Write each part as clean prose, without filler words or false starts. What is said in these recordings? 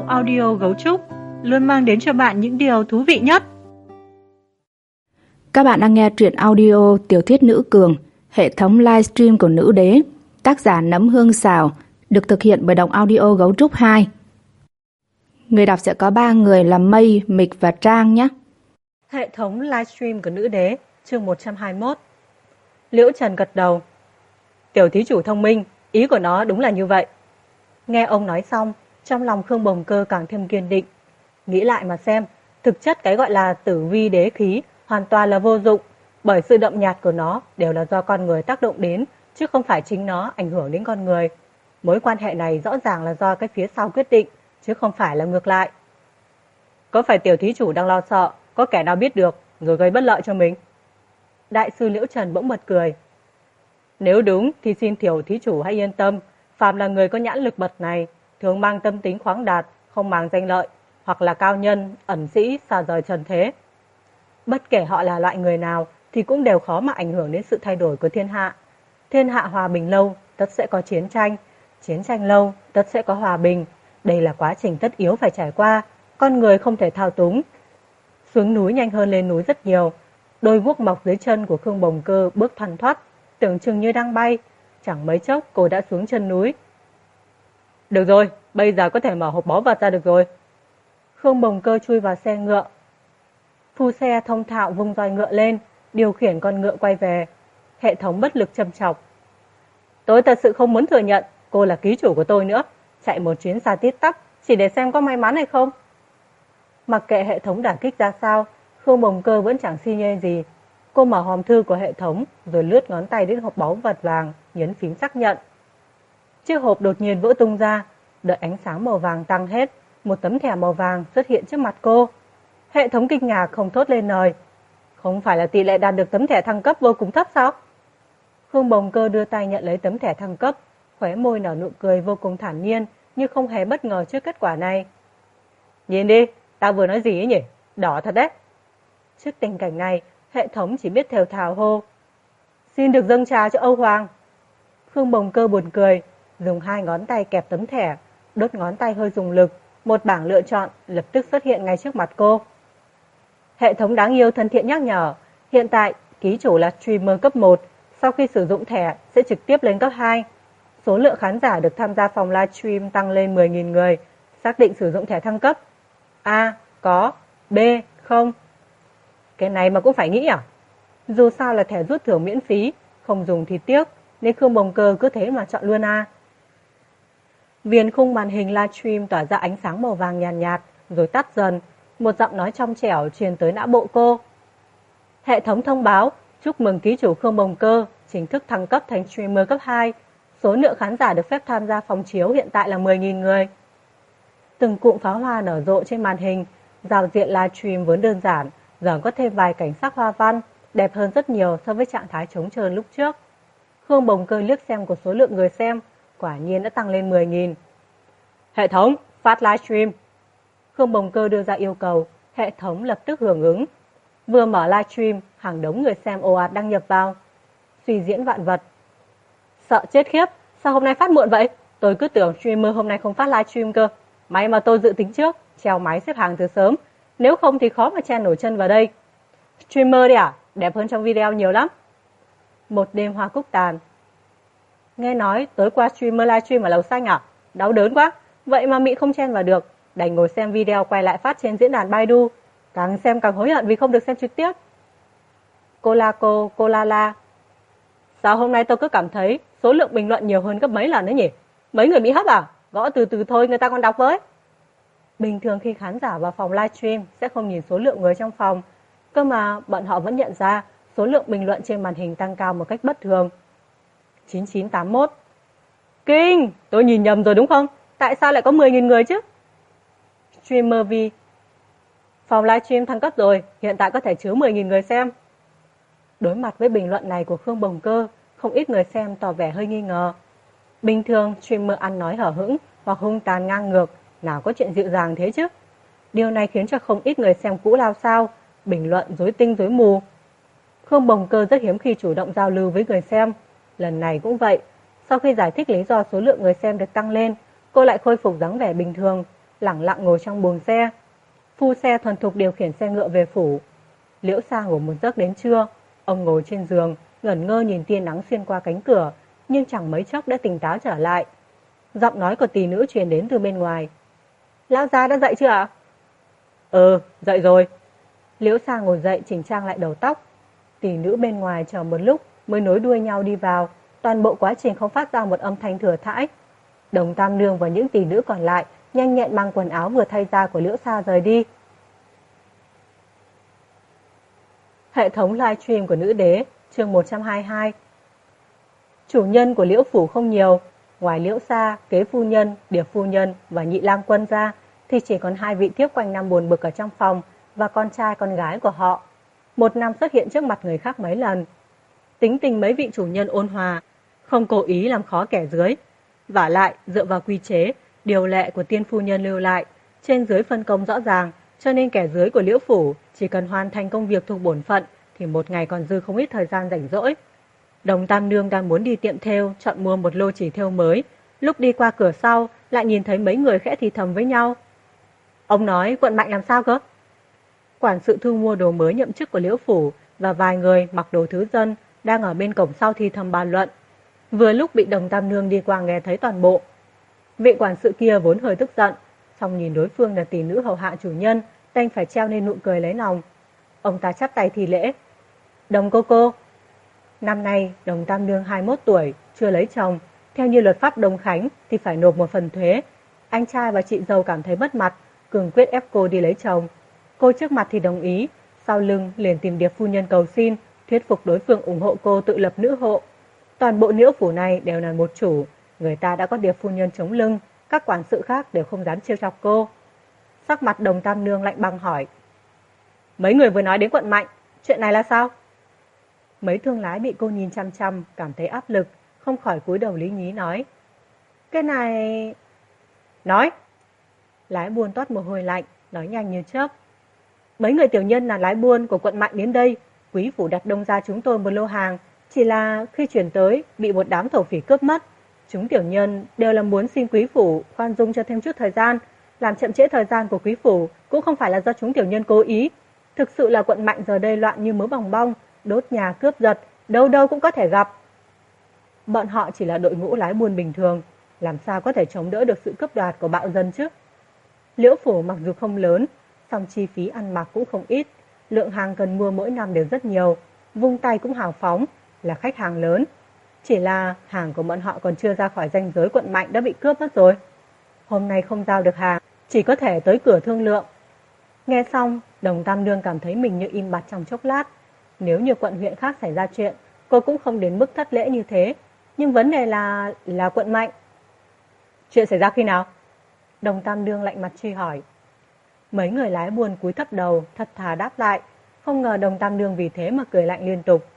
Động Audio Gấu Trúc luôn mang đến cho bạn những điều thú vị nhất. Các bạn đang nghe truyện audio Tiểu thuyết Nữ Cường, hệ thống livestream của Nữ Đế, tác giả Nấm Hương Xào, được thực hiện bởi Động Audio Gấu Trúc 2. Người đọc sẽ có 3 người là Mây, Mịch và Trang nhé. Hệ thống livestream của Nữ Đế, chương 121. Liễu Trần gật đầu. Tiểu thí chủ thông minh, ý của nó đúng là như vậy. Nghe ông nói xong, trong lòng Khương Bồng Cơ càng thêm kiên định. Nghĩ lại mà xem, thực chất cái gọi là tử vi đế khí hoàn toàn là vô dụng, bởi sự đậm nhạt của nó đều là do con người tác động đến, chứ không phải chính nó ảnh hưởng đến con người. Mối quan hệ này rõ ràng là do cái phía sau quyết định, chứ không phải là ngược lại. Có phải tiểu thí chủ đang lo sợ, có kẻ nào biết được, rồi gây bất lợi cho mình? Đại sư Liễu Trần bỗng bật cười. Nếu đúng thì xin tiểu thí chủ hãy yên tâm, phàm là người có nhãn lực bậc này, thường mang tâm tính khoáng đạt, không màng danh lợi, hoặc là cao nhân, ẩn sĩ, xa rời trần thế. Bất kể họ là loại người nào thì cũng đều khó mà ảnh hưởng đến sự thay đổi của thiên hạ. Thiên hạ hòa bình lâu, tất sẽ có chiến tranh. Chiến tranh lâu, tất sẽ có hòa bình. Đây là quá trình tất yếu phải trải qua, con người không thể thao túng. Xuống núi nhanh hơn lên núi rất nhiều. Đôi guốc mọc dưới chân của Khương Bồng Cơ bước thoăn thoắt, tưởng chừng như đang bay. Chẳng mấy chốc cô đã xuống chân núi. Được rồi, bây giờ có thể mở hộp báu vật ra được rồi. Khương Bồng Cơ chui vào xe ngựa. Phu xe thông thạo vung roi ngựa lên, điều khiển con ngựa quay về. Hệ thống bất lực châm chọc. Tôi thật sự không muốn thừa nhận, cô là ký chủ của tôi nữa. Chạy một chuyến xa tít tắp, chỉ để xem có may mắn hay không. Mặc kệ hệ thống đả kích ra sao, Khương Bồng Cơ vẫn chẳng xi nhê gì. Cô mở hòm thư của hệ thống, rồi lướt ngón tay đến hộp báu vật vàng, nhấn phím xác nhận. Chiếc hộp đột nhiên vỡ tung ra, đợi ánh sáng màu vàng tăng hết, một tấm thẻ màu vàng xuất hiện trước mặt cô. Hệ thống kinh ngạc không thốt lên lời. Không phải là tỷ lệ đạt được tấm thẻ thăng cấp vô cùng thấp sao? Khương Bồng Cơ đưa tay nhận lấy tấm thẻ thăng cấp, khóe môi nở nụ cười vô cùng thản nhiên, như không hề bất ngờ trước kết quả này. Nhìn đi, tao vừa nói gì ấy nhỉ? Đỏ thật đấy. Trước tình cảnh này, hệ thống chỉ biết thều thào hô. Xin được dâng trà cho Âu Hoàng. Khương Bồng Cơ buồn cười, dùng 2 ngón tay kẹp tấm thẻ, đốt ngón tay hơi dùng lực, một bảng lựa chọn lập tức xuất hiện ngay trước mặt cô. Hệ thống đáng yêu thân thiện nhắc nhở, hiện tại ký chủ là streamer cấp 1, sau khi sử dụng thẻ sẽ trực tiếp lên cấp 2. Số lượng khán giả được tham gia phòng livestream tăng lên 10.000 người, xác định sử dụng thẻ thăng cấp. A. Có. B. Không. Cái này mà cũng phải nghĩ à? Dù sao là thẻ rút thưởng miễn phí, không dùng thì tiếc, nên Khương Bồng Cơ cứ thế mà chọn luôn A. Viền khung màn hình livestream tỏa ra ánh sáng màu vàng nhàn nhạt, rồi tắt dần, một giọng nói trong trẻo truyền tới não bộ cô. Hệ thống thông báo, chúc mừng ký chủ Khương Bồng Cơ, chính thức thăng cấp thành streamer cấp 2. Số lượng khán giả được phép tham gia phòng chiếu hiện tại là 10.000 người. Từng cụm pháo hoa nở rộ trên màn hình, giao diện livestream vốn đơn giản, giờ có thêm vài cảnh sắc hoa văn, đẹp hơn rất nhiều so với trạng thái trống trơn lúc trước. Khương Bồng Cơ liếc xem của số lượng người xem, quả nhiên đã tăng lên 10.000. Hệ thống, phát livestream. Khương Bồng Cơ đưa ra yêu cầu, hệ thống lập tức hưởng ứng. Vừa mở livestream, hàng đống người xem ồ ạt đăng nhập vào. Suy diễn vạn vật. Sợ chết khiếp, sao hôm nay phát muộn vậy? Tôi cứ tưởng streamer hôm nay không phát livestream cơ. May mà tôi dự tính trước, treo máy xếp hàng từ sớm. Nếu không thì khó mà chen nổi chân vào đây. Streamer đi à? Đẹp hơn trong video nhiều lắm. Một đêm hoa cúc tàn. Nghe nói tối qua streamer livestream ở lầu xanh à? Đau đớn quá. Vậy mà Mỹ không chen vào được. Đành ngồi xem video quay lại phát trên diễn đàn Baidu. Càng xem càng hối hận vì không được xem trực tiếp. Cô la la. Sao hôm nay tôi cứ cảm thấy số lượng bình luận nhiều hơn gấp mấy lần đấy nhỉ? Mấy người Mỹ hấp à? Gõ từ từ thôi người ta còn đọc với. Bình thường khi khán giả vào phòng livestream sẽ không nhìn số lượng người trong phòng. Cơ mà bọn họ vẫn nhận ra số lượng bình luận trên màn hình tăng cao một cách bất thường. 9981. Kinh! Tôi nhìn nhầm rồi đúng không? Tại sao lại có 10.000 người chứ? Streamer V. Phòng livestream thăng cấp rồi, hiện tại có thể chứa 10.000 người xem. Đối mặt với bình luận này của Khương Bồng Cơ, không ít người xem tỏ vẻ hơi nghi ngờ. Bình thường streamer ăn nói hở hững hoặc hung tàn ngang ngược, nào có chuyện dịu dàng thế chứ? Điều này khiến cho không ít người xem cũ lao xao, bình luận rối tinh rối mù. Khương Bồng Cơ rất hiếm khi chủ động giao lưu với người xem. Lần này cũng vậy, sau khi giải thích lý do số lượng người xem được tăng lên, cô lại khôi phục dáng vẻ bình thường, lẳng lặng ngồi trong buồng xe. Phu xe thuần thục điều khiển xe ngựa về phủ. Liễu Sa ngủ một giấc đến trưa. Ông ngồi trên giường, ngẩn ngơ nhìn tia nắng xuyên qua cánh cửa, nhưng chẳng mấy chốc đã tỉnh táo trở lại. Giọng nói của tỷ nữ truyền đến từ bên ngoài. Lão gia đã dậy chưa ạ? Ừ, dậy rồi. Liễu Sa ngồi dậy chỉnh trang lại đầu tóc. Tỷ nữ bên ngoài chờ một lúc mới nối đuôi nhau đi vào. Toàn bộ quá trình không phát ra một âm thanh thừa thãi. Đồng Tam Nương và những tỷ nữ còn lại nhanh nhẹn mang quần áo vừa thay ra của Liễu Sa rời đi. Hệ thống livestream của nữ đế, chương 122. Chủ nhân của Liễu phủ không nhiều, ngoài Liễu Sa, kế phu nhân, điệp phu nhân và nhị lang quân ra thì chỉ còn 2 vị thiếp quanh năm buồn bực ở trong phòng và con trai con gái của họ. Một năm xuất hiện trước mặt người khác mấy lần. Tính tình mấy vị chủ nhân ôn hòa, không cố ý làm khó kẻ dưới. Vả lại, dựa vào quy chế, điều lệ của tiên phu nhân lưu lại, trên dưới phân công rõ ràng, cho nên kẻ dưới của Liễu phủ chỉ cần hoàn thành công việc thuộc bổn phận thì một ngày còn dư không ít thời gian rảnh rỗi. Đồng Tam Nương đang muốn đi tiệm thêu chọn mua một lô chỉ thêu mới, lúc đi qua cửa sau lại nhìn thấy mấy người khẽ thì thầm với nhau. Ông nói quận Mạnh làm sao cơ? Quản sự thu mua đồ mới nhậm chức của Liễu phủ và vài người mặc đồ thứ dân đang ở bên cổng sau thì thầm bàn luận. Vừa lúc bị Đồng Tam Nương đi qua nghe thấy toàn bộ. Vị quản sự kia vốn hơi tức giận, song nhìn đối phương là tỷ nữ hầu hạ chủ nhân, đành phải treo lên nụ cười lấy lòng. Ông ta chắp tay thì lễ. Đồng cô. Năm nay Đồng Tam Nương 21 tuổi, chưa lấy chồng. Theo như luật pháp Đông Khánh thì phải nộp một phần thuế. Anh trai và chị dâu cảm thấy mất mặt, cường quyết ép cô đi lấy chồng. Cô trước mặt thì đồng ý, sau lưng liền tìm điệp phu nhân cầu xin, thuyết phục đối phương ủng hộ cô tự lập nữ hộ. Toàn bộ Liễu phủ này đều là một chủ, người ta đã có điệp phu nhân chống lưng, các quản sự khác đều không dám trêu chọc cô. Sắc mặt Đồng Tam Nương lạnh băng hỏi. Mấy người vừa nói đến quận Mạnh, chuyện này là sao? Mấy thương lái bị cô nhìn chăm chăm, cảm thấy áp lực, không khỏi cúi đầu lý nhí nói. Cái này... Nói! Lái buôn toát mồ hôi lạnh, nói nhanh như chớp. Mấy người tiểu nhân là lái buôn của quận Mạnh đến đây, quý phủ đặt đông ra chúng tôi một lô hàng, chỉ là khi chuyển tới bị một đám thổ phỉ cướp mất. Chúng tiểu nhân đều là muốn xin quý phủ khoan dung cho thêm chút thời gian, làm chậm trễ thời gian của quý phủ cũng không phải là do chúng tiểu nhân cố ý. Thực sự là quận Mạnh giờ đây loạn như mớ bòng bong, đốt nhà cướp giật, đâu đâu cũng có thể gặp. Bọn họ chỉ là đội ngũ lái buôn bình thường, làm sao có thể chống đỡ được sự cướp đoạt của bạo dân chứ? Liễu phủ mặc dù không lớn, song chi phí ăn mặc cũng không ít, lượng hàng cần mua mỗi năm đều rất nhiều, vung tay cũng hào phóng, là khách hàng lớn. Chỉ là hàng của bọn họ còn chưa ra khỏi ranh giới quận Mạnh đã bị cướp mất rồi. Hôm nay không giao được hàng, chỉ có thể tới cửa thương lượng. Nghe xong, Đồng Tam Nương cảm thấy mình như im bặt trong chốc lát. Nếu như quận huyện khác xảy ra chuyện, cô cũng không đến mức thất lễ như thế. Nhưng vấn đề là quận Mạnh. Chuyện xảy ra khi nào? Đồng Tam Nương lạnh mặt truy hỏi. Mấy người lái buôn cúi thấp đầu, thật thà đáp lại. Không ngờ Đồng Tam Nương vì thế mà cười lạnh liên tục.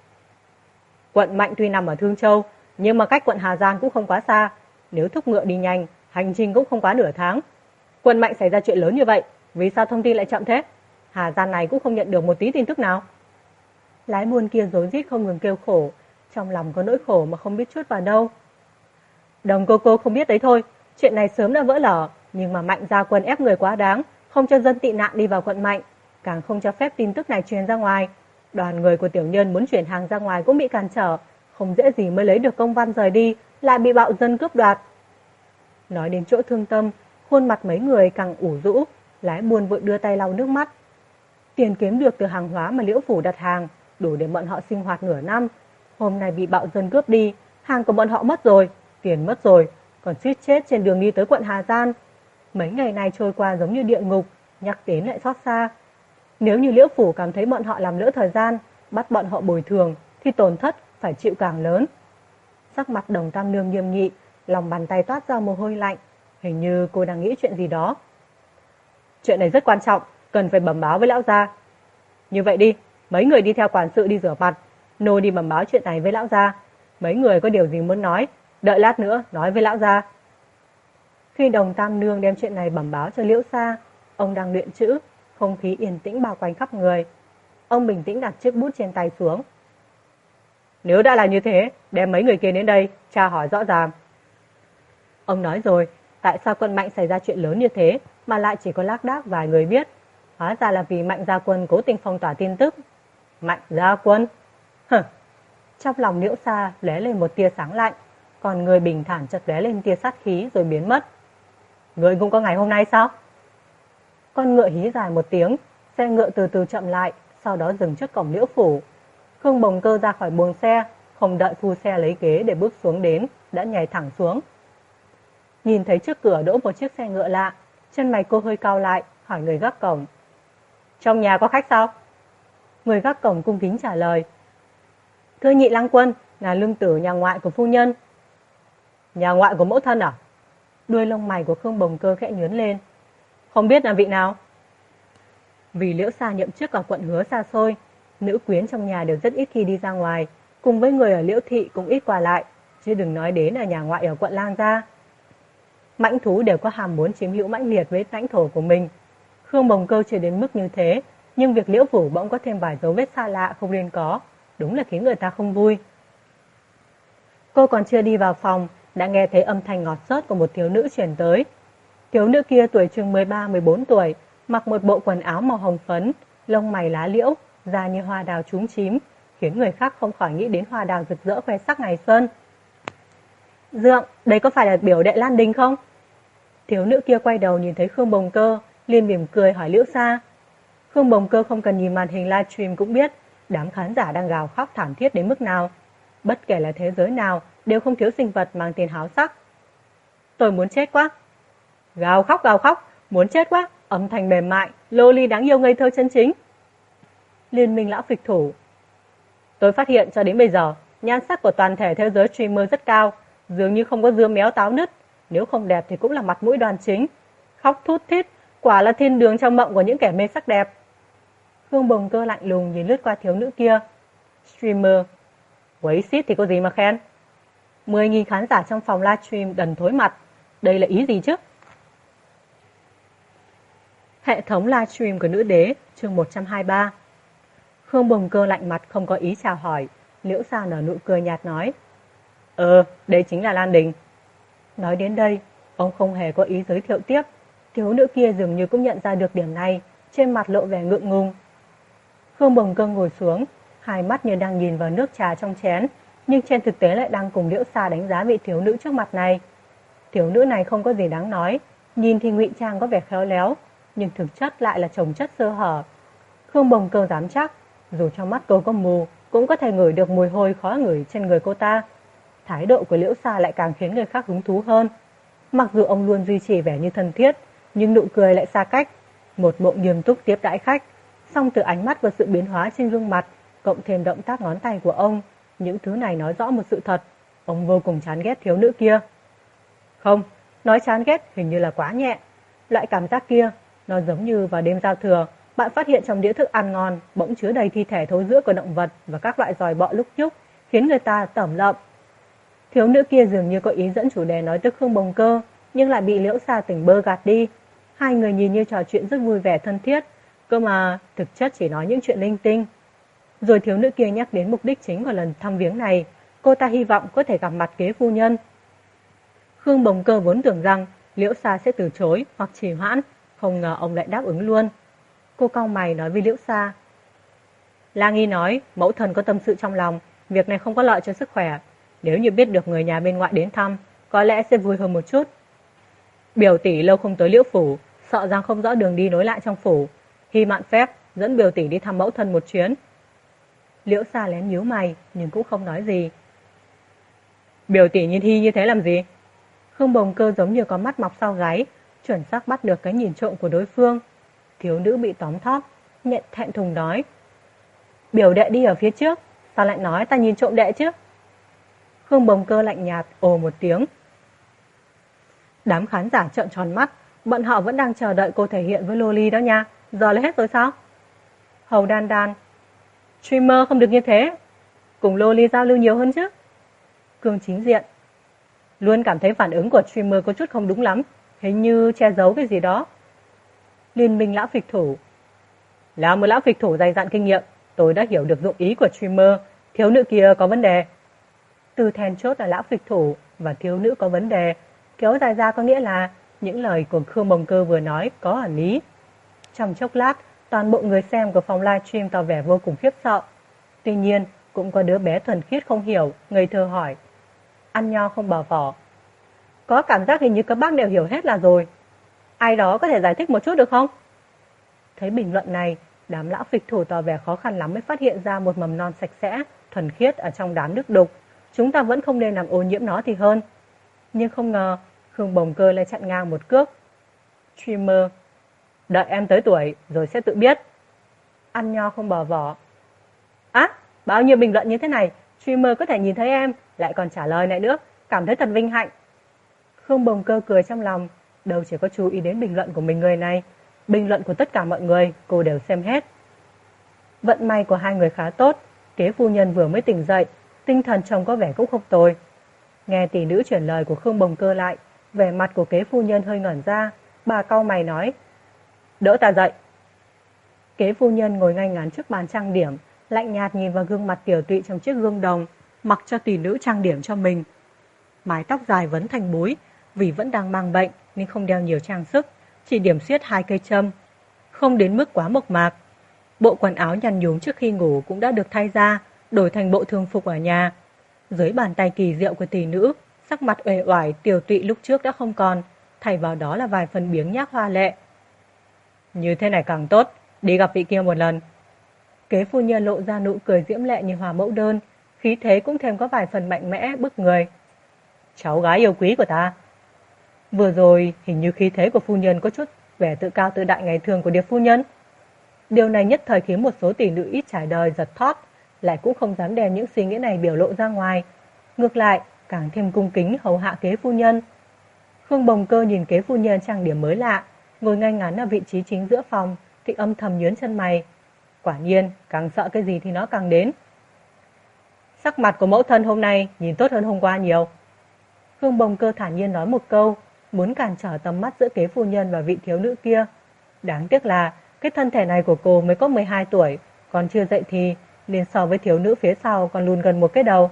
Quận Mạnh tuy nằm ở Thương Châu, nhưng mà cách quận Hà Giang cũng không quá xa. Nếu thúc ngựa đi nhanh, hành trình cũng không quá nửa tháng. Quận Mạnh xảy ra chuyện lớn như vậy, vì sao thông tin lại chậm thế? Hà Giang này cũng không nhận được một tí tin tức nào. Lái buôn kia rối rít không ngừng kêu khổ, trong lòng có nỗi khổ mà không biết chút vào đâu. Đồng cô không biết đấy thôi, chuyện này sớm đã vỡ lở, nhưng mà Mạnh ra quân ép người quá đáng, không cho dân tị nạn đi vào quận Mạnh, càng không cho phép tin tức này truyền ra ngoài. Đoàn người của tiểu nhân muốn chuyển hàng ra ngoài cũng bị cản trở, không dễ gì mới lấy được công văn rời đi, lại bị bạo dân cướp đoạt. Nói đến chỗ thương tâm, khuôn mặt mấy người càng ủ rũ, lái buôn vội đưa tay lau nước mắt. Tiền kiếm được từ hàng hóa mà Liễu phủ đặt hàng, đủ để bọn họ sinh hoạt nửa năm. Hôm nay bị bạo dân cướp đi, hàng của bọn họ mất rồi, tiền mất rồi, còn suýt chết trên đường đi tới quận Hà Giang. Mấy ngày này trôi qua giống như địa ngục, nhắc đến lại xót xa. Nếu như Liễu phủ cảm thấy bọn họ làm lỡ thời gian, bắt bọn họ bồi thường, thì tổn thất phải chịu càng lớn. Sắc mặt Đồng Tam Nương nghiêm nghị, lòng bàn tay toát ra mồ hôi lạnh, hình như cô đang nghĩ chuyện gì đó. Chuyện này rất quan trọng, cần phải bẩm báo với lão gia. Như vậy đi, mấy người đi theo quản sự đi rửa mặt, nô đi bẩm báo chuyện này với lão gia. Mấy người có điều gì muốn nói, đợi lát nữa nói với lão gia. Khi Đồng Tam Nương đem chuyện này bẩm báo cho Liễu Sa, ông đang luyện chữ, không khí yên tĩnh bao quanh khắp người. Ông bình tĩnh đặt chiếc bút trên tay xuống. Nếu đã là như thế, đem mấy người kia đến đây, tra hỏi rõ ràng. Ông nói rồi, tại sao quận Mạnh xảy ra chuyện lớn như thế, mà lại chỉ có lác đác vài người biết. Hóa ra là vì Mạnh Gia Quân cố tình phong tỏa tin tức. Mạnh Gia Quân? Hừ. Trong lòng Liễu Sa lóe lên một tia sáng lạnh, còn người bình thản chợt lóe lên tia sát khí rồi biến mất. Người cũng có ngày hôm nay sao? Con ngựa hí dài một tiếng, xe ngựa từ từ chậm lại, sau đó dừng trước cổng Liễu phủ. Khương Bồng Cơ ra khỏi buồng xe, không đợi phu xe lấy ghế để bước xuống đến, đã nhảy thẳng xuống. Nhìn thấy trước cửa đỗ một chiếc xe ngựa lạ, chân mày cô hơi cau lại, hỏi người gác cổng. Trong nhà có khách sao? Người gác cổng cung kính trả lời. Thưa nhị lang quân, là lương tử nhà ngoại của phu nhân. Nhà ngoại của mẫu thân à? Đuôi lông mày của Khương Bồng Cơ khẽ nhướng lên. Không biết là vị nào? Vì Liễu Sa nhậm chức ở quận Hứa xa xôi, nữ quyến trong nhà đều rất ít khi đi ra ngoài, cùng với người ở Liễu thị cũng ít qua lại, chứ đừng nói đến ở nhà ngoại ở quận Lang Gia. Mãnh thú đều có ham muốn chiếm hữu mãnh liệt với lãnh thổ của mình. Khương Bồng Cơ chưa đến mức như thế, nhưng việc Liễu phủ bỗng có thêm vài dấu vết xa lạ không nên có, đúng là khiến người ta không vui. Cô còn chưa đi vào phòng, đã nghe thấy âm thanh ngọt xớt của một thiếu nữ truyền tới. Thiếu nữ kia tuổi chừng 13-14 tuổi, mặc một bộ quần áo màu hồng phấn, lông mày lá liễu, da như hoa đào trúng chím, khiến người khác không khỏi nghĩ đến hoa đào rực rỡ khoe sắc ngày xuân. Dượng, đây có phải là biểu đệ Lan Đình không? Thiếu nữ kia quay đầu nhìn thấy Khương Bồng Cơ, liền mỉm cười hỏi Liễu Sa. Khương Bồng Cơ không cần nhìn màn hình livestream cũng biết, đám khán giả đang gào khóc thảm thiết đến mức nào. Bất kể là thế giới nào, đều không thiếu sinh vật mang tên háo sắc. Tôi muốn chết quá. Gào khóc, muốn chết quá, âm thanh mềm mại, lô ly đáng yêu ngây thơ chân chính. Liên minh lão phịch thủ. Tôi phát hiện cho đến bây giờ, nhan sắc của toàn thể thế giới streamer rất cao, dường như không có dưa méo táo nứt, nếu không đẹp thì cũng là mặt mũi đoan chính. Khóc thút thít, quả là thiên đường trong mộng của những kẻ mê sắc đẹp. Khương Bồng Cơ lạnh lùng nhìn lướt qua thiếu nữ kia. Streamer, quấy xít thì có gì mà khen. 10.000 khán giả trong phòng livestream đần thối mặt. Đây là ý gì chứ? Hệ thống livestream của nữ đế, chương 123. Khương Bồng Cơ lạnh mặt không có ý chào hỏi. Liễu Sa nở nụ cười nhạt nói. Đây chính là Lan Đình. Nói đến đây, ông không hề có ý giới thiệu tiếp. Thiếu nữ kia dường như cũng nhận ra được điểm này, trên mặt lộ vẻ ngượng ngùng. Khương Bồng Cơ ngồi xuống, hai mắt như đang nhìn vào nước trà trong chén, nhưng trên thực tế lại đang cùng Liễu Sa đánh giá vị thiếu nữ trước mặt này. Thiếu nữ này không có gì đáng nói, nhìn thì ngụy trang có vẻ khéo léo, nhưng thực chất lại là chồng chất sơ hở. Khương Bồng Cơ dám chắc, dù trong mắt cô có mù, cũng có thể ngửi được mùi hôi khó ngửi trên người cô ta. Thái độ của Liễu Sa lại càng khiến người khác hứng thú hơn. Mặc dù ông luôn duy trì vẻ như thân thiết, nhưng nụ cười lại xa cách, một bộ nghiêm túc tiếp đãi khách. Song từ ánh mắt và sự biến hóa trên gương mặt, cộng thêm động tác ngón tay của ông, những thứ này nói rõ một sự thật, ông vô cùng chán ghét thiếu nữ kia. Không, nói chán ghét hình như là quá nhẹ. Loại cảm giác kia, nó giống như vào đêm giao thừa, bạn phát hiện trong đĩa thức ăn ngon bỗng chứa đầy thi thể thối rữa của động vật và các loại giòi bọ lúc nhúc, khiến người ta tởm lợm. Thiếu nữ kia dường như có ý dẫn chủ đề nói tới Khương Bồng Cơ, nhưng lại bị Liễu Sa tỉnh bơ gạt đi. Hai người nhìn như trò chuyện rất vui vẻ thân thiết, cơ mà thực chất chỉ nói những chuyện linh tinh. Rồi thiếu nữ kia nhắc đến mục đích chính của lần thăm viếng này, cô ta hy vọng có thể gặp mặt kế phu nhân. Khương Bồng Cơ vốn tưởng rằng Liễu Sa sẽ từ chối hoặc trì hoãn, không ngờ ông lại đáp ứng luôn. Cô cau mày nói với Liễu Sa. La Nghi nói mẫu thần có tâm sự trong lòng, việc này không có lợi cho sức khỏe. Nếu như biết được người nhà bên ngoại đến thăm, có lẽ sẽ vui hơn một chút. Biểu tỷ lâu không tới Liễu phủ, sợ rằng không rõ đường đi nối lại trong phủ. Hy mạn phép dẫn biểu tỷ đi thăm mẫu thân một chuyến. Liễu Sa lén nhíu mày nhưng cũng không nói gì. Biểu tỷ nhìn Hy như thế làm gì? Khương Bồng Cơ giống như có mắt mọc sau gáy, chuẩn xác bắt được cái nhìn trộm của đối phương. Thiếu nữ bị tóm thóp, nhận thẹn thùng nói. Biểu đệ đi ở phía trước, sao lại nói ta nhìn trộm đệ chứ? Khương Bồng Cơ lạnh nhạt ồ một tiếng. Đám khán giả trợn tròn mắt, bọn họ vẫn đang chờ đợi cô thể hiện với Loli đó nha. Giờ là hết rồi sao? Hầu Đan Đan. Streamer không được như thế, cùng Loli giao lưu nhiều hơn chứ. Cương Chính Diện. Luôn cảm thấy phản ứng của streamer có chút không đúng lắm, hình như che giấu cái gì đó. Liên minh lão phịch thủ. Là một lão phịch thủ dày dặn kinh nghiệm, tôi đã hiểu được dụng ý của streamer, thiếu nữ kia có vấn đề. Từ then chốt là lão phịch thủ và thiếu nữ có vấn đề, kéo dài ra có nghĩa là Những lời của Khương Bồng Cơ vừa nói có ẩn ý. Trong chốc lát, toàn bộ người xem của phòng livestream tỏ vẻ vô cùng khiếp sợ. Tuy nhiên, cũng có đứa bé thuần khiết không hiểu, ngây thơ hỏi. Ăn nho không bỏ vỏ. Có cảm giác hình như các bác đều hiểu hết là rồi. Ai đó có thể giải thích một chút được không? Thấy bình luận này, đám lão phịch thủ tỏ vẻ khó khăn lắm mới phát hiện ra một mầm non sạch sẽ, thuần khiết ở trong đám nước đục. Chúng ta vẫn không nên làm ô nhiễm nó thì hơn. Nhưng không ngờ, Khương Bồng Cơ lại chặn ngang một cước. Streamer, đợi em tới tuổi rồi sẽ tự biết. Ăn nho không bỏ vỏ. Á, bao nhiêu bình luận như thế này, streamer có thể nhìn thấy em, lại còn trả lời lại nữa, cảm thấy thật vinh hạnh. Khương Bồng Cơ cười trong lòng, đâu chỉ có chú ý đến bình luận của mình người này, bình luận của tất cả mọi người cô đều xem hết. Vận may của hai người khá tốt, Kế phu nhân vừa mới tỉnh dậy, tinh thần trông có vẻ cũng không tồi. Nghe tỷ nữ chuyển lời của Khương Bồng Cơ lại, vẻ mặt của Kế phu nhân hơi ngẩn ra, bà cau mày nói: "Đỡ ta dậy." Kế phu nhân ngồi ngay ngắn trước bàn trang điểm, lạnh nhạt nhìn vào gương mặt tiểu tụy trong chiếc gương đồng, mặc cho tỷ nữ trang điểm cho mình. Mái tóc dài vấn thành búi, vì vẫn đang mang bệnh nên không đeo nhiều trang sức, chỉ điểm xuyết 2 cây châm, không đến mức quá mộc mạc. Bộ quần áo nhăn nhúm trước khi ngủ cũng đã được thay ra, đổi thành bộ thường phục ở nhà. Dưới bàn tay kỳ diệu của tỷ nữ, sắc mặt uể oải tiểu tụy lúc trước đã không còn, thay vào đó là vài phần biếng nhác hoa lệ. Như thế này càng tốt, đi gặp vị kia một lần. Kế phu nhân lộ ra nụ cười diễm lệ như hòa mẫu đơn, khí thế cũng thêm có vài phần mạnh mẽ bức người. Cháu gái yêu quý của ta. Vừa rồi hình như khí thế của phu nhân có chút vẻ tự cao tự đại ngày thường của điệp phu nhân. Điều này nhất thời khiến một số tỷ nữ ít trải đời giật thót, lại cũng không dám đem những suy nghĩ này biểu lộ ra ngoài. Ngược lại, càng thêm cung kính hầu hạ kế phu nhân. Khương Bồng Cơ nhìn kế phu nhân trang điểm mới lạ, ngồi ngay ngắn ở vị trí chính giữa phòng, thì âm thầm nhướng chân mày. Quả nhiên, càng sợ cái gì thì nó càng đến. Sắc mặt của mẫu thân hôm nay nhìn tốt hơn hôm qua nhiều. Khương Bồng Cơ thản nhiên nói một câu, muốn cản trở tầm mắt giữa kế phu nhân và vị thiếu nữ kia. Đáng tiếc là cái thân thể này của cô mới có 12 tuổi, còn chưa dậy thì, nên so với thiếu nữ phía sau còn lùn gần một cái đầu.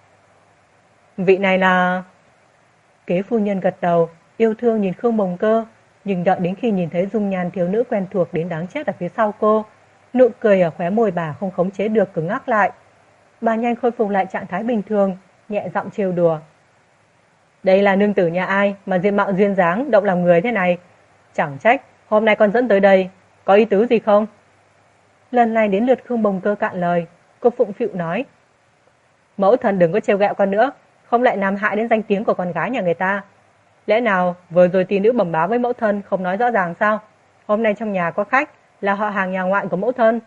Vị này là... Kế phu nhân gật đầu, yêu thương nhìn Khương Bồng Cơ, nhưng đợi đến khi nhìn thấy dung nhan thiếu nữ quen thuộc đến đáng chết ở phía sau cô, nụ cười ở khóe môi bà không khống chế được cứng ngắc lại. Bà nhanh khôi phục lại trạng thái bình thường, nhẹ giọng trêu đùa. Đây là nương tử nhà ai mà diện mạo duyên dáng động lòng người thế này? Chẳng trách, hôm nay con dẫn tới đây, có ý tứ gì không? Lần này đến lượt Khương Bồng Cơ cạn lời, cô phụng phịu nói. Mẫu thân đừng có trêu ghẹo con nữa, không lại làm hại đến danh tiếng của con gái nhà người ta. Lẽ nào vừa rồi tỷ nữ bẩm báo với mẫu thân không nói rõ ràng sao? Hôm nay trong nhà có khách, là họ hàng nhà ngoại của mẫu thân.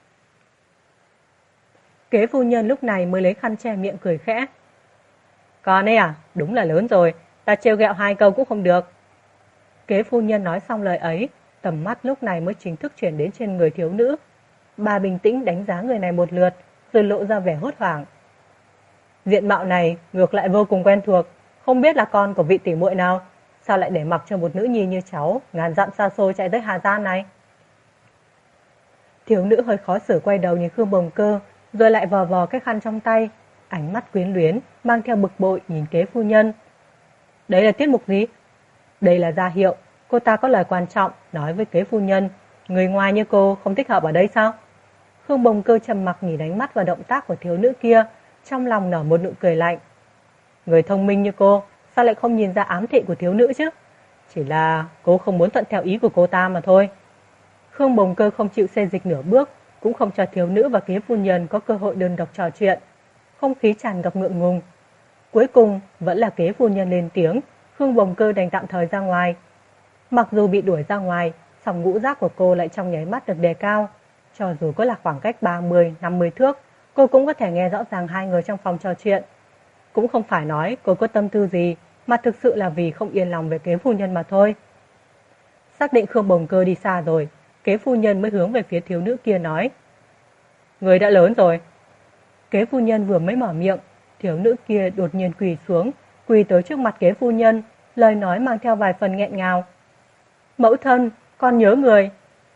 Kế phu nhân lúc này mới lấy khăn che miệng cười khẽ. Con ấy à, đúng là lớn rồi, ta trêu ghẹo 2 câu cũng không được. Kế phu nhân nói xong lời ấy, tầm mắt lúc này mới chính thức chuyển đến trên người thiếu nữ. Bà bình tĩnh đánh giá người này một lượt, rồi lộ ra vẻ hốt hoảng. Diện mạo này ngược lại vô cùng quen thuộc, không biết là con của vị tỷ muội nào, sao lại để mặc cho một nữ nhi như cháu ngàn dặm xa xôi chạy tới Hà Giang này? Thiếu nữ hơi khó xử quay đầu nhìn Khương Bồng Cơ, rồi lại vò vò cái khăn trong tay, ánh mắt quyến luyến, mang theo bực bội nhìn kế phu nhân. Đấy là tiết mục gì? Đây là ra hiệu, cô ta có lời quan trọng nói với kế phu nhân, người ngoài như cô không thích hợp ở đây sao? Khương Bồng Cơ trầm mặc nhìn ánh mắt và động tác của thiếu nữ kia, trong lòng nở một nụ cười lạnh. Người thông minh như cô, sao lại không nhìn ra ám thị của thiếu nữ chứ? Chỉ là cô không muốn thuận theo ý của cô ta mà thôi. Khương Bồng Cơ không chịu xê dịch nửa bước, cũng không cho thiếu nữ và kế phu nhân có cơ hội đơn độc trò chuyện. Không khí tràn ngập ngượng ngùng. Cuối cùng vẫn là kế phu nhân lên tiếng, Khương Bồng Cơ đành tạm thời ra ngoài. Mặc dù bị đuổi ra ngoài, song ngũ giác của cô lại trong nháy mắt được đề cao. Cho dù có là khoảng cách 30-50 thước, cô cũng có thể nghe rõ ràng hai người trong phòng trò chuyện. Cũng không phải nói cô có tâm tư gì, mà thực sự là vì không yên lòng về kế phu nhân mà thôi. Xác định Khương Bồng Cơ đi xa rồi, kế phu nhân mới hướng về phía thiếu nữ kia nói. Người đã lớn rồi. Kế phu nhân vừa mới mở miệng, thiếu nữ kia đột nhiên quỳ xuống, quỳ tới trước mặt kế phu nhân, lời nói mang theo vài phần nghẹn ngào. Mẫu thân, con nhớ người.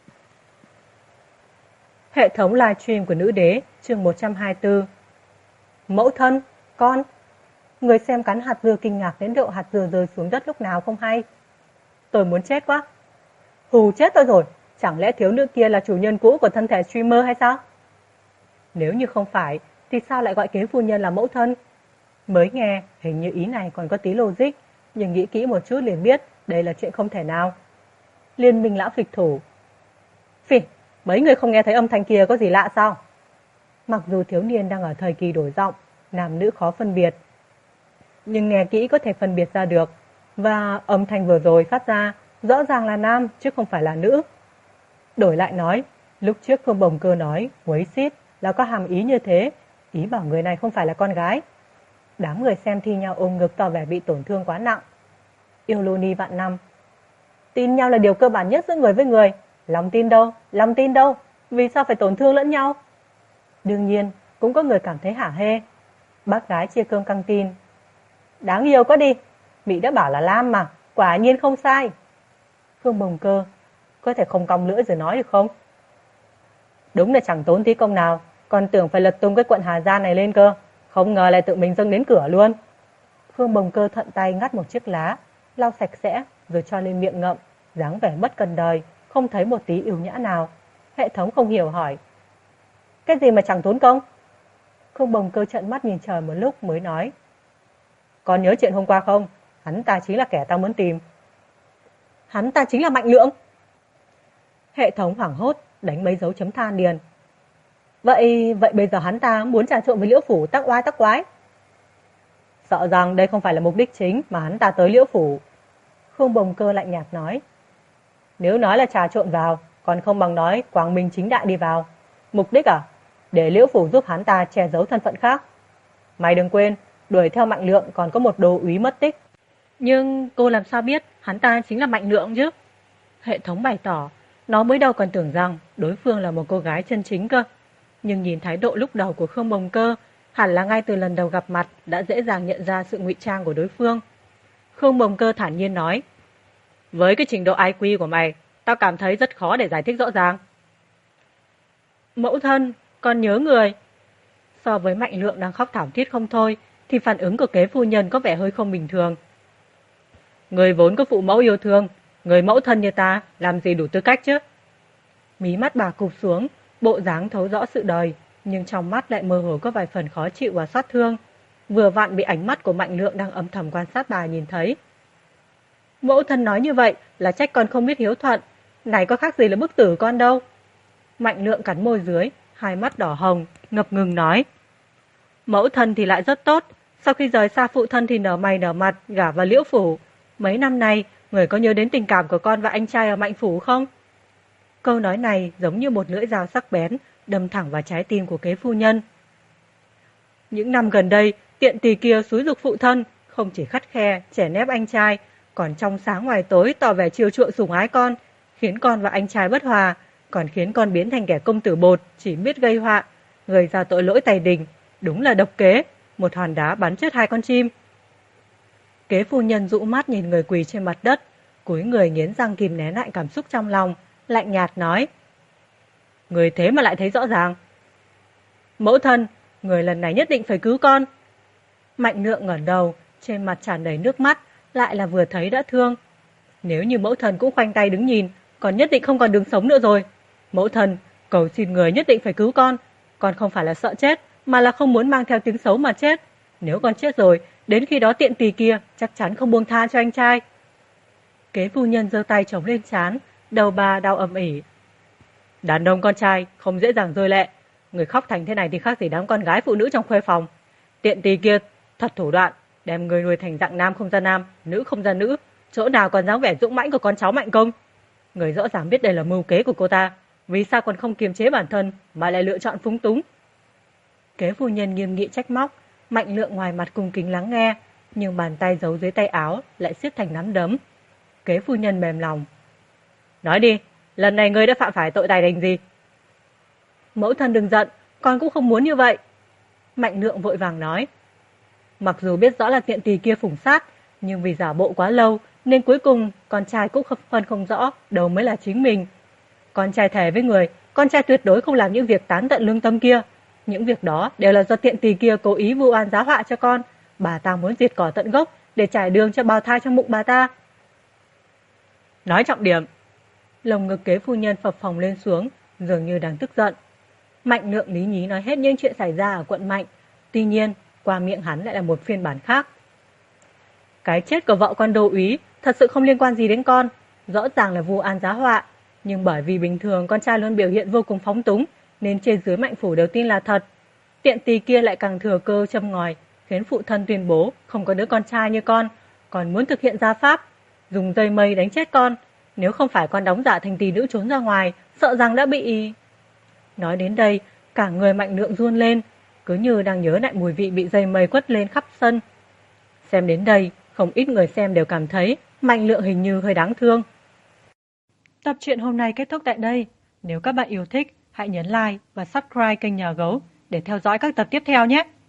Hệ thống livestream của Nữ Đế, chương 124. Mẫu thân, con. Người xem cắn hạt dưa kinh ngạc đến độ hạt dưa rơi xuống đất lúc nào không hay. Tôi muốn chết quá. Hù chết tôi rồi, chẳng lẽ thiếu nữ kia là chủ nhân cũ của thân thể streamer hay sao? Nếu như không phải, thì sao lại gọi kế phu nhân là mẫu thân? Mới nghe, hình như ý này còn có tí logic, nhưng nghĩ kỹ một chút liền biết đây là chuyện không thể nào. Liên minh lão phịch thủ. Phỉ, mấy người không nghe thấy âm thanh kia có gì lạ sao? Mặc dù thiếu niên đang ở thời kỳ đổi giọng, nam nữ khó phân biệt, nhưng nghe kỹ có thể phân biệt ra được, và âm thanh vừa rồi phát ra rõ ràng là nam chứ không phải là nữ. Đổi lại nói, lúc trước Phương Bồng Cơ nói quấy xít là có hàm ý như thế, ý bảo người này không phải là con gái. Đám người xem thi nhau ôm ngực tỏ vẻ bị tổn thương quá nặng. Yêu Luni vạn năm. Tin nhau là điều cơ bản nhất giữa người với người. Lòng tin đâu, vì sao phải tổn thương lẫn nhau? Đương nhiên, cũng có người cảm thấy hả hê. Bác gái chia cơm căng tin. Đáng yêu quá đi, Mỹ đã bảo là Lam mà, quả nhiên không sai. Phương Bồng Cơ, có thể không cong lưỡi rồi nói được không? Đúng là chẳng tốn tí công nào, còn tưởng phải lật tung cái quận Hà Giang này lên cơ, không ngờ lại tự mình dâng đến cửa luôn. Phương Bồng Cơ thuận tay ngắt một chiếc lá, lau sạch sẽ rồi cho lên miệng ngậm, dáng vẻ bất cần đời, không thấy một tí ưu nhã nào. Hệ thống không hiểu hỏi, cái gì mà chẳng tốn công? Phương Bồng Cơ trợn mắt nhìn trời một lúc mới nói, còn nhớ chuyện hôm qua không? Hắn ta chính là kẻ tao muốn tìm. Hắn ta chính là Mạnh Lượng. Hệ thống hoảng hốt đánh mấy dấu chấm than điền. Vậy bây giờ hắn ta muốn trà trộn với Liễu Phủ tắc oai tắc quái. Sợ rằng đây không phải là mục đích chính mà hắn ta tới Liễu Phủ. Phương Bồng Cơ lạnh nhạt nói. Nếu nói là trà trộn vào, còn không bằng nói quang minh chính đại đi vào. Mục đích à? Để Liễu Phủ giúp hắn ta che giấu thân phận khác. Mày đừng quên, đuổi theo Mạnh Lượng còn có một đô úy mất tích. Nhưng cô làm sao biết hắn ta chính là Mạnh Lượng chứ? Hệ thống bày tỏ, nó mới đầu còn tưởng rằng đối phương là một cô gái chân chính cơ. Nhưng nhìn thái độ lúc đầu của Khương Bồng Cơ, hẳn là ngay từ lần đầu gặp mặt đã dễ dàng nhận ra sự ngụy trang của đối phương. Khương Bồng Cơ thản nhiên nói, với cái trình độ IQ của mày, tao cảm thấy rất khó để giải thích rõ ràng. Mẫu thân, con nhớ người. So với Mạnh Lượng đang khóc thảm thiết không thôi, thì phản ứng của kế phu nhân có vẻ hơi không bình thường. Người vốn có phụ mẫu yêu thương, người mẫu thân như ta làm gì đủ tư cách chứ? Mí mắt bà cụp xuống, bộ dáng thấu rõ sự đời, nhưng trong mắt lại mơ hồ có vài phần khó chịu và xót thương. Vừa vặn bị ánh mắt của Mạnh Lượng đang âm thầm quan sát bà nhìn thấy. Mẫu thân nói như vậy là trách con không biết hiếu thuận, này có khác gì là bức tử con đâu. Mạnh Lượng cắn môi dưới, hai mắt đỏ hồng, ngập ngừng nói. Mẫu thân thì lại rất tốt, sau khi rời xa phụ thân thì nở mày nở mặt, gả vào Liễu Phủ. Mấy năm nay, người có nhớ đến tình cảm của con và anh trai ở Mạnh Phủ không? Câu nói này giống như một lưỡi dao sắc bén, đâm thẳng vào trái tim của kế phu nhân. Những năm gần đây, tiện tỳ kia xúi giục phụ thân, không chỉ khắt khe, chèn ép anh trai, còn trong sáng ngoài tối tỏ vẻ chiều chuộng sủng ái con, khiến con và anh trai bất hòa, còn khiến con biến thành kẻ công tử bột, chỉ biết gây họa, gây ra tội lỗi tày đình. Đúng là độc kế, một hòn đá bắn chết hai con chim. Kế phu nhân dụ mắt nhìn người quỳ trên mặt đất, cúi người nghiến răng kìm nén lại cảm xúc trong lòng, lạnh nhạt nói. Người thế mà lại thấy rõ ràng. Mẫu thân, người lần này nhất định phải cứu con. Mạnh Lượng ngẩng đầu, trên mặt tràn đầy nước mắt, lại là vừa thấy đã thương. Nếu như mẫu thân cũng khoanh tay đứng nhìn, con nhất định không còn đường sống nữa rồi. Mẫu thân, cầu xin người nhất định phải cứu con không phải là sợ chết, mà là không muốn mang theo tiếng xấu mà chết. Nếu con chết rồi, đến khi đó tiện tỳ kia chắc chắn không buông tha cho anh trai. Kế phu nhân giơ tay chống lên trán, đầu bà đau ầm ỉ. Đàn ông con trai không dễ dàng rơi lệ, người khóc thành thế này thì khác gì đám con gái phụ nữ trong khuê phòng. Tiện tỳ kia thật thủ đoạn, đem người nuôi thành dạng nam không ra nam, nữ không ra nữ, chỗ nào còn dáng vẻ dũng mãnh của con cháu Mạnh Công. Người rõ ràng biết đây là mưu kế của cô ta, vì sao còn không kiềm chế bản thân mà lại lựa chọn phúng túng. Kế phu nhân nghiêm nghị trách móc, Mạnh Lượng ngoài mặt cung kính lắng nghe, nhưng bàn tay giấu dưới tay áo lại siết thành nắm đấm. Kế phu nhân mềm lòng. Nói đi, lần này ngươi đã phạm phải tội tài đình gì? Mẫu thân đừng giận, con cũng không muốn như vậy. Mạnh Lượng vội vàng nói. Mặc dù biết rõ là tiện tỳ kia phủng sát, nhưng vì giả bộ quá lâu nên cuối cùng con trai cũng phân không rõ đâu mới là chính mình. Con trai thề với người, con trai tuyệt đối không làm những việc tán tận lương tâm kia. Những việc đó đều là do tiện tỳ kia cố ý vu oan giá họa cho con. Bà ta muốn diệt cỏ tận gốc để trải đường cho bào thai trong bụng bà ta. Nói trọng điểm. Lồng ngực kế phu nhân phập phồng lên xuống, dường như đang tức giận. Mạnh Lượng lý nhí nói hết những chuyện xảy ra ở quận Mạnh. Tuy nhiên, qua miệng hắn lại là một phiên bản khác. Cái chết của vợ con đô úy thật sự không liên quan gì đến con. Rõ ràng là vu oan giá họa. Nhưng bởi vì bình thường con trai luôn biểu hiện vô cùng phóng túng, nên trên dưới Mạnh phủ đều tin là thật. Tiện tỳ kia lại càng thừa cơ châm ngòi, khiến phụ thân tuyên bố không có đứa con trai như con, còn muốn thực hiện gia pháp, dùng dây mây đánh chết con. Nếu không phải con đóng giả thành tỳ nữ trốn ra ngoài, sợ rằng đã bị... Nói đến đây, cả người Mạnh Lượng run lên, cứ như đang nhớ lại mùi vị bị dây mây quất lên khắp sân. Xem đến đây, không ít người xem đều cảm thấy Mạnh Lượng hình như hơi đáng thương. Tập truyện hôm nay kết thúc tại đây. Nếu các bạn yêu thích, hãy nhấn like và subscribe kênh Nhà Gấu để theo dõi các tập tiếp theo nhé.